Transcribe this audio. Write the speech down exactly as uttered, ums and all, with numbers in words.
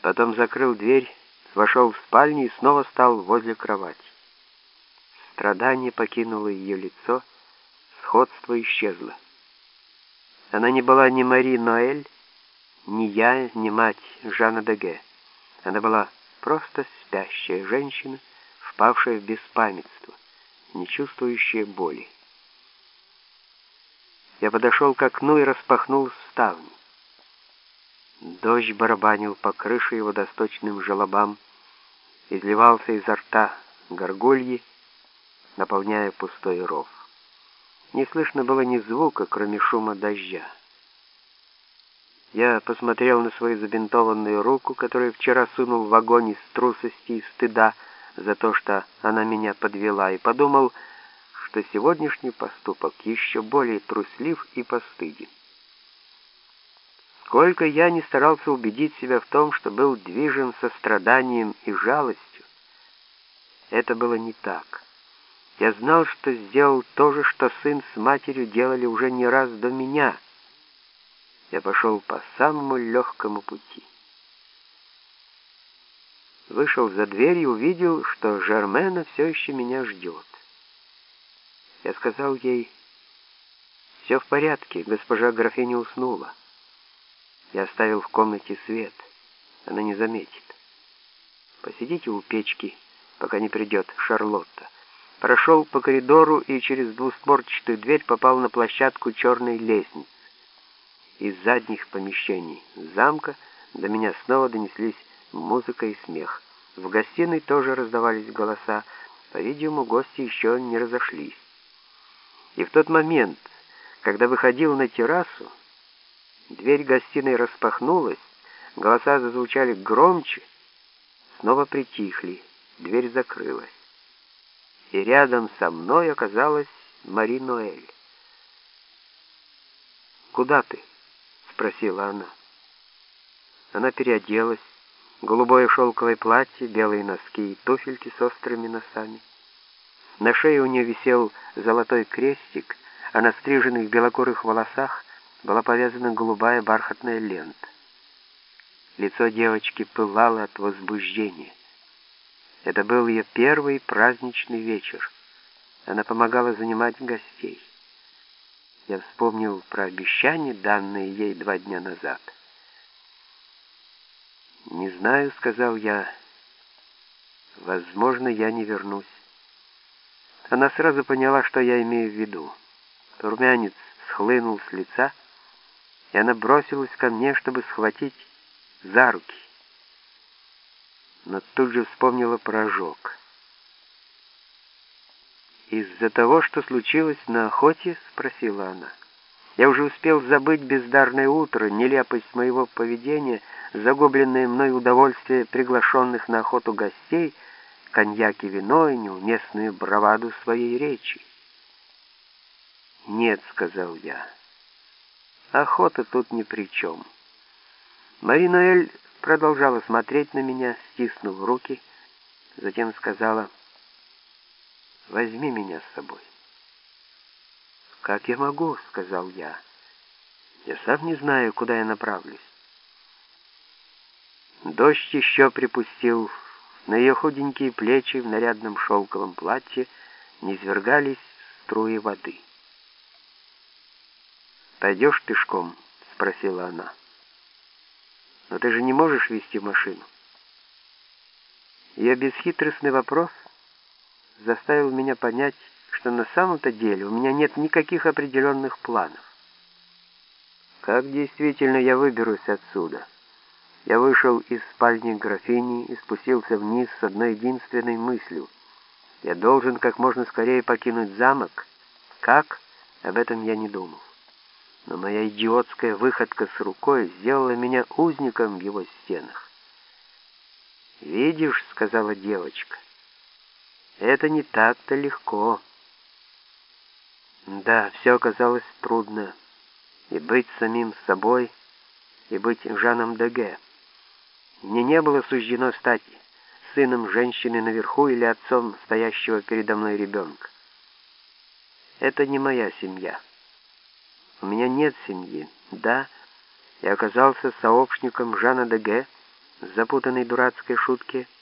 Потом закрыл дверь, вошел в спальню и снова стал возле кровати. Страдание покинуло ее лицо, сходство исчезло. Она не была ни Мари Ноэль, ни я, ни мать Жана Деге. Она была просто спящая женщина, впавшая в беспамятство, не чувствующая боли. Я подошел к окну и распахнул ставни. Дождь барабанил по крыше и водосточным желобам, изливался изо рта горгульи, наполняя пустой ров. Не слышно было ни звука, кроме шума дождя. Я посмотрел на свою забинтованную руку, которую вчера сунул в огонь из трусости и стыда за то, что она меня подвела, и подумал, что сегодняшний поступок еще более труслив и постыден. Сколько я не старался убедить себя в том, что был движим состраданием и жалостью, это было не так. Я знал, что сделал то же, что сын с матерью делали уже не раз до меня. Я пошел по самому легкому пути. Вышел за дверь и увидел, что Жермена все еще меня ждет. Я сказал ей: «Все в порядке, госпожа графиня уснула». Я оставил в комнате свет. Она не заметит. Посидите у печки, пока не придет Шарлотта. Прошел по коридору и через двустворчатую дверь попал на площадку черной лестницы. Из задних помещений замка до меня снова донеслись музыка и смех. В гостиной тоже раздавались голоса. По-видимому, гости еще не разошлись. И в тот момент, когда выходил на террасу, дверь гостиной распахнулась, голоса зазвучали громче, снова притихли, дверь закрылась. И рядом со мной оказалась Мари Ноэль. «Куда ты?» — спросила она. Она переоделась, голубое шелковое платье, белые носки и туфельки с острыми носами. На шее у нее висел золотой крестик, а на стриженных белокурых волосах была повязана голубая бархатная лента. Лицо девочки пылало от возбуждения. Это был ее первый праздничный вечер. Она помогала занимать гостей. Я вспомнил про обещание, данное ей два дня назад. «Не знаю», — сказал я. «Возможно, я не вернусь». Она сразу поняла, что я имею в виду. Румянец схлынул с лица, и она бросилась ко мне, чтобы схватить за руки. Но тут же вспомнила про ожог. «Из-за того, что случилось на охоте?» — спросила она. «Я уже успел забыть бездарное утро, нелепость моего поведения, загубленное мной удовольствие приглашенных на охоту гостей, коньяк и вино и неуместную браваду своей речи». «Нет», — сказал я, — «охота тут ни при чем». Мари Ноэль продолжала смотреть на меня, стиснув руки, затем сказала: «Возьми меня с собой». «Как я могу?» — сказал я. «Я сам не знаю, куда я направлюсь». Дождь еще припустил. На ее худенькие плечи в нарядном шелковом платье низвергались струи воды. «Пойдешь пешком?» — спросила она. «Но ты же не можешь вести машину». Ее бесхитростный вопрос заставил меня понять, что на самом-то деле у меня нет никаких определенных планов. Как действительно я выберусь отсюда? Я вышел из спальни графини и спустился вниз с одной единственной мыслью. Я должен как можно скорее покинуть замок. Как? Об этом я не думал. Но моя идиотская выходка с рукой сделала меня узником в его стенах. «Видишь», — сказала девочка, — «это не так-то легко». Да, все оказалось трудно. И быть самим собой, и быть Жаном Деге. Мне не было суждено стать сыном женщины наверху или отцом стоящего передо мной ребенка. Это не моя семья. У меня нет семьи. Да, я оказался сообщником Жана Деге, запутанной дурацкой шутке